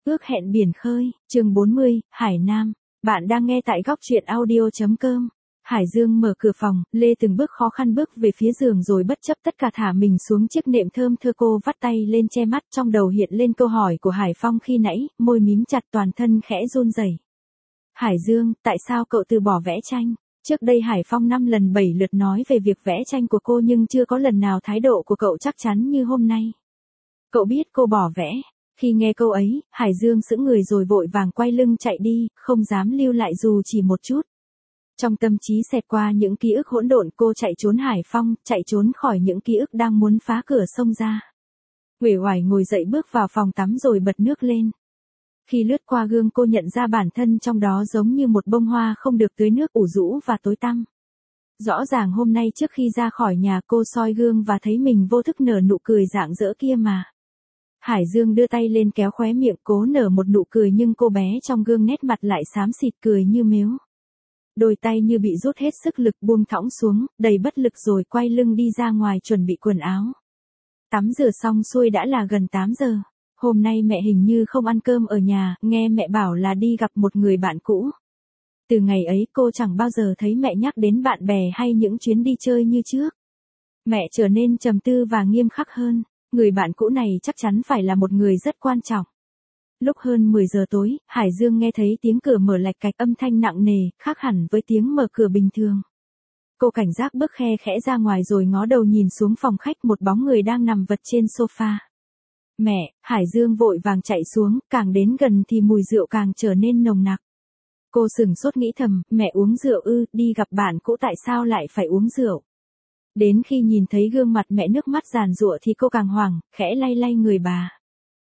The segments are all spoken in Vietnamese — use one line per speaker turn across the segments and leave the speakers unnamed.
Ước hẹn biển khơi, chương 40, Hải Nam. Bạn đang nghe tại góc truyện audio.com. Hải Dương mở cửa phòng, Lê từng bước khó khăn bước về phía giường rồi bất chấp tất cả thả mình xuống chiếc nệm thơm thơ. Cô vắt tay lên che mắt, trong đầu hiện lên câu hỏi của Hải Phong khi nãy, môi mím chặt, toàn thân khẽ run rẩy. Hải Dương, tại sao cậu từ bỏ vẽ tranh? Trước đây Hải Phong 5 lần 7 lượt nói về việc vẽ tranh của cô nhưng chưa có lần nào thái độ của cậu chắc chắn như hôm nay. Cậu biết cô bỏ vẽ. Khi nghe câu ấy, Hải Dương sững người rồi vội vàng quay lưng chạy đi, không dám lưu lại dù chỉ một chút. Trong tâm trí xẹt qua những ký ức hỗn độn, cô chạy trốn Hải Phong, chạy trốn khỏi những ký ức đang muốn phá cửa xông ra. Uể oải ngồi dậy bước vào phòng tắm rồi bật nước lên. Khi lướt qua gương cô nhận ra bản thân trong đó giống như một bông hoa không được tưới nước, ủ rũ và tối tăm. Rõ ràng hôm nay trước khi ra khỏi nhà cô soi gương và thấy mình vô thức nở nụ cười rạng rỡ kia mà. Hải Dương đưa tay lên kéo khóe miệng cố nở một nụ cười nhưng cô bé trong gương nét mặt lại xám xịt cười như mếu. Đôi tay như bị rút hết sức lực buông thõng xuống, đầy bất lực rồi quay lưng đi ra ngoài chuẩn bị quần áo. Tắm rửa xong xuôi đã là gần 8 giờ. Hôm nay mẹ hình như không ăn cơm ở nhà, nghe mẹ bảo là đi gặp một người bạn cũ. Từ ngày ấy cô chẳng bao giờ thấy mẹ nhắc đến bạn bè hay những chuyến đi chơi như trước. Mẹ trở nên trầm tư và nghiêm khắc hơn. Người bạn cũ này chắc chắn phải là một người rất quan trọng. Lúc hơn 10 giờ tối, Hải Dương nghe thấy tiếng cửa mở lạch cạch, âm thanh nặng nề, khác hẳn với tiếng mở cửa bình thường. Cô cảnh giác bước khe khẽ ra ngoài rồi ngó đầu nhìn xuống phòng khách, một bóng người đang nằm vật trên sofa. Mẹ, Hải Dương vội vàng chạy xuống, càng đến gần thì mùi rượu càng trở nên nồng nặc. Cô sửng sốt nghĩ thầm, mẹ uống rượu ư, đi gặp bạn cũ tại sao lại phải uống rượu? Đến khi nhìn thấy gương mặt mẹ nước mắt giàn giụa thì cô càng hoảng, khẽ lay lay người bà.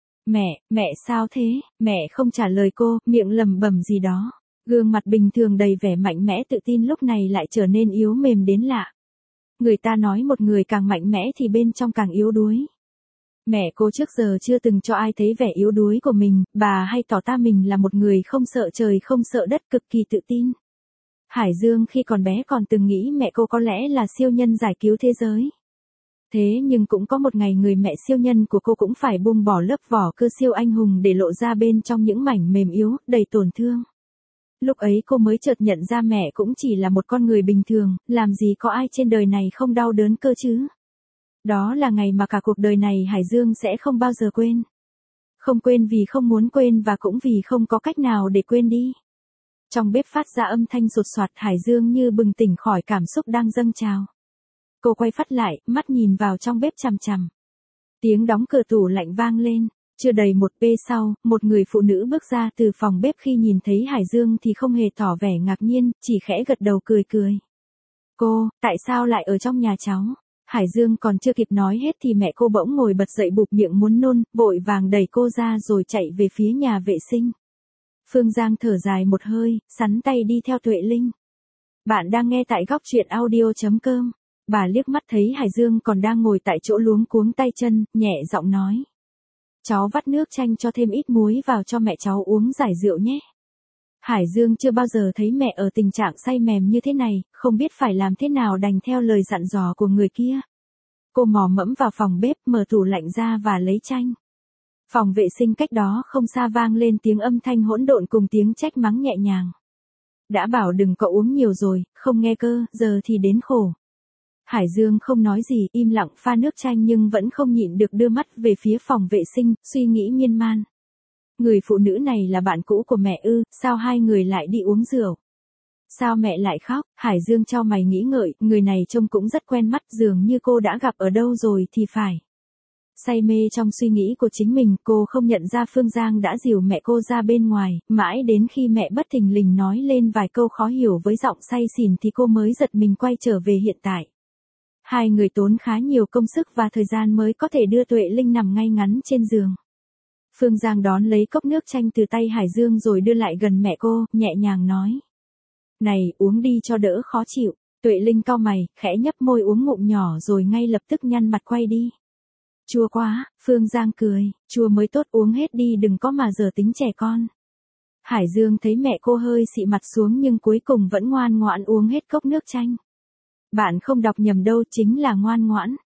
Mẹ sao thế? Mẹ không trả lời cô, miệng lẩm bẩm gì đó. Gương mặt bình thường đầy vẻ mạnh mẽ tự tin lúc này lại trở nên yếu mềm đến lạ. Người ta nói một người càng mạnh mẽ thì bên trong càng yếu đuối. Mẹ cô trước giờ chưa từng cho ai thấy vẻ yếu đuối của mình, bà hay tỏ ta mình là một người không sợ trời không sợ đất, cực kỳ tự tin. Hải Dương khi còn bé còn từng nghĩ mẹ cô có lẽ là siêu nhân giải cứu thế giới. Thế nhưng cũng có một ngày người mẹ siêu nhân của cô cũng phải buông bỏ lớp vỏ cơ siêu anh hùng để lộ ra bên trong những mảnh mềm yếu, đầy tổn thương. Lúc ấy cô mới chợt nhận ra mẹ cũng chỉ là một con người bình thường, làm gì có ai trên đời này không đau đớn cơ chứ. Đó là ngày mà cả cuộc đời này Hải Dương sẽ không bao giờ quên. Không quên vì không muốn quên và cũng vì không có cách nào để quên đi. Trong bếp phát ra âm thanh sột soạt, Hải Dương như bừng tỉnh khỏi cảm xúc đang dâng trào. Cô quay phát lại, mắt nhìn vào trong bếp chằm chằm. Tiếng đóng cửa tủ lạnh vang lên. Chưa đầy một p sau, một người phụ nữ bước ra từ phòng bếp, khi nhìn thấy Hải Dương thì không hề tỏ vẻ ngạc nhiên, chỉ khẽ gật đầu cười cười. Cô, tại sao lại ở trong nhà cháu? Hải Dương còn chưa kịp nói hết thì mẹ cô bỗng ngồi bật dậy bụp miệng muốn nôn, vội vàng đẩy cô ra rồi chạy về phía nhà vệ sinh. Phương Giang thở dài một hơi, sắn tay đi theo Tuệ Linh. Bạn đang nghe tại góc truyện audio.com. Bà liếc mắt thấy Hải Dương còn đang ngồi tại chỗ luống cuống tay chân, nhẹ giọng nói. Cháu vắt nước chanh cho thêm ít muối vào cho mẹ cháu uống giải rượu nhé. Hải Dương chưa bao giờ thấy mẹ ở tình trạng say mềm như thế này, không biết phải làm thế nào đành theo lời dặn dò của người kia. Cô mò mẫm vào phòng bếp, mở tủ lạnh ra và lấy chanh. Phòng vệ sinh cách đó không xa vang lên tiếng âm thanh hỗn độn cùng tiếng trách mắng nhẹ nhàng. Đã bảo đừng có uống nhiều rồi, không nghe cơ, giờ thì đến khổ. Hải Dương không nói gì, im lặng pha nước chanh nhưng vẫn không nhịn được đưa mắt về phía phòng vệ sinh, suy nghĩ miên man. Người phụ nữ này là bạn cũ của mẹ ư, sao hai người lại đi uống rượu? Sao mẹ lại khóc? Hải Dương chau mày nghĩ ngợi, người này trông cũng rất quen mắt, dường như cô đã gặp ở đâu rồi thì phải. Say mê trong suy nghĩ của chính mình, cô không nhận ra Phương Giang đã dìu mẹ cô ra bên ngoài, mãi đến khi mẹ bất thình lình nói lên vài câu khó hiểu với giọng say xỉn thì cô mới giật mình quay trở về hiện tại. Hai người tốn khá nhiều công sức và thời gian mới có thể đưa Tuệ Linh nằm ngay ngắn trên giường. Phương Giang đón lấy cốc nước chanh từ tay Hải Dương rồi đưa lại gần mẹ cô, nhẹ nhàng nói. Này, uống đi cho đỡ khó chịu. Tuệ Linh cau mày, khẽ nhấp môi uống ngụm nhỏ rồi ngay lập tức nhăn mặt quay đi. Chua quá, Phương Giang cười, chua mới tốt, uống hết đi đừng có mà giờ tính trẻ con. Hải Dương thấy mẹ cô hơi xị mặt xuống nhưng cuối cùng vẫn ngoan ngoãn uống hết cốc nước chanh. Bạn không đọc nhầm đâu, chính là ngoan ngoãn.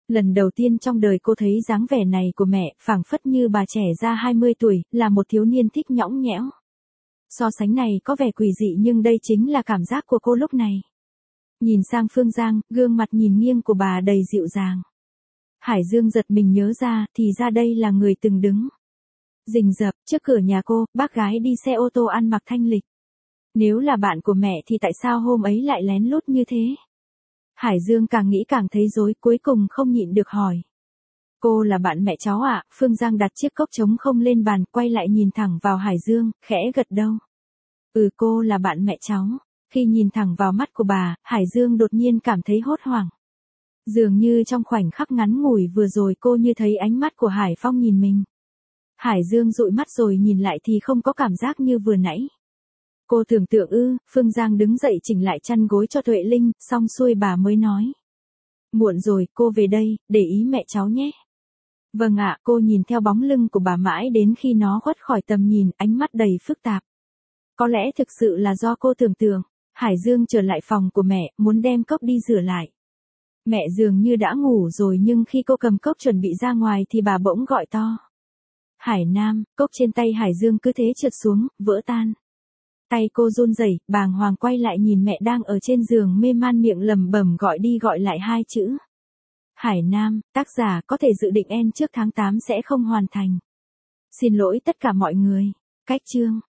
Lần đầu tiên trong đời cô thấy dáng vẻ này của mẹ, phảng phất như bà trẻ ra 20 tuổi, là một thiếu niên thích nhõng nhẽo. So sánh này có vẻ quỷ dị nhưng đây chính là cảm giác của cô lúc này. Nhìn sang Phương Giang, gương mặt nhìn nghiêng của bà đầy dịu dàng. Hải Dương giật mình nhớ ra, thì ra đây là người từng đứng rình rập trước cửa nhà cô, bác gái đi xe ô tô ăn mặc thanh lịch. Nếu là bạn của mẹ thì tại sao hôm ấy lại lén lút như thế? Hải Dương càng nghĩ càng thấy rối, cuối cùng không nhịn được hỏi. Cô là bạn mẹ cháu ạ? Phương Giang đặt chiếc cốc trống không lên bàn, quay lại nhìn thẳng vào Hải Dương, khẽ gật đầu. Ừ, cô là bạn mẹ cháu. Khi nhìn thẳng vào mắt của bà, Hải Dương đột nhiên cảm thấy hốt hoảng. Dường như trong khoảnh khắc ngắn ngủi vừa rồi cô như thấy ánh mắt của Hải Phong nhìn mình. Hải Dương dụi mắt rồi nhìn lại thì không có cảm giác như vừa nãy. Cô tưởng tượng Phương Giang đứng dậy chỉnh lại chăn gối cho Tuệ Linh, xong xuôi bà mới nói. Muộn rồi, cô về đây, để ý mẹ cháu nhé. Vâng ạ, cô nhìn theo bóng lưng của bà mãi đến khi nó khuất khỏi tầm nhìn, ánh mắt đầy phức tạp. Có lẽ thực sự là do cô tưởng tượng. Hải Dương trở lại phòng của mẹ, muốn đem cốc đi rửa lại. Mẹ dường như đã ngủ rồi nhưng khi cô cầm cốc chuẩn bị ra ngoài thì bà bỗng gọi to. Hải Nam, cốc trên tay Hải Dương cứ thế trượt xuống, vỡ tan. Tay cô run rẩy, bàng hoàng quay lại nhìn mẹ đang ở trên giường mê man miệng lẩm bẩm gọi đi gọi lại hai chữ. Hải Nam, tác giả có thể dự định end trước tháng 8 sẽ không hoàn thành. Xin lỗi tất cả mọi người. Cách chương.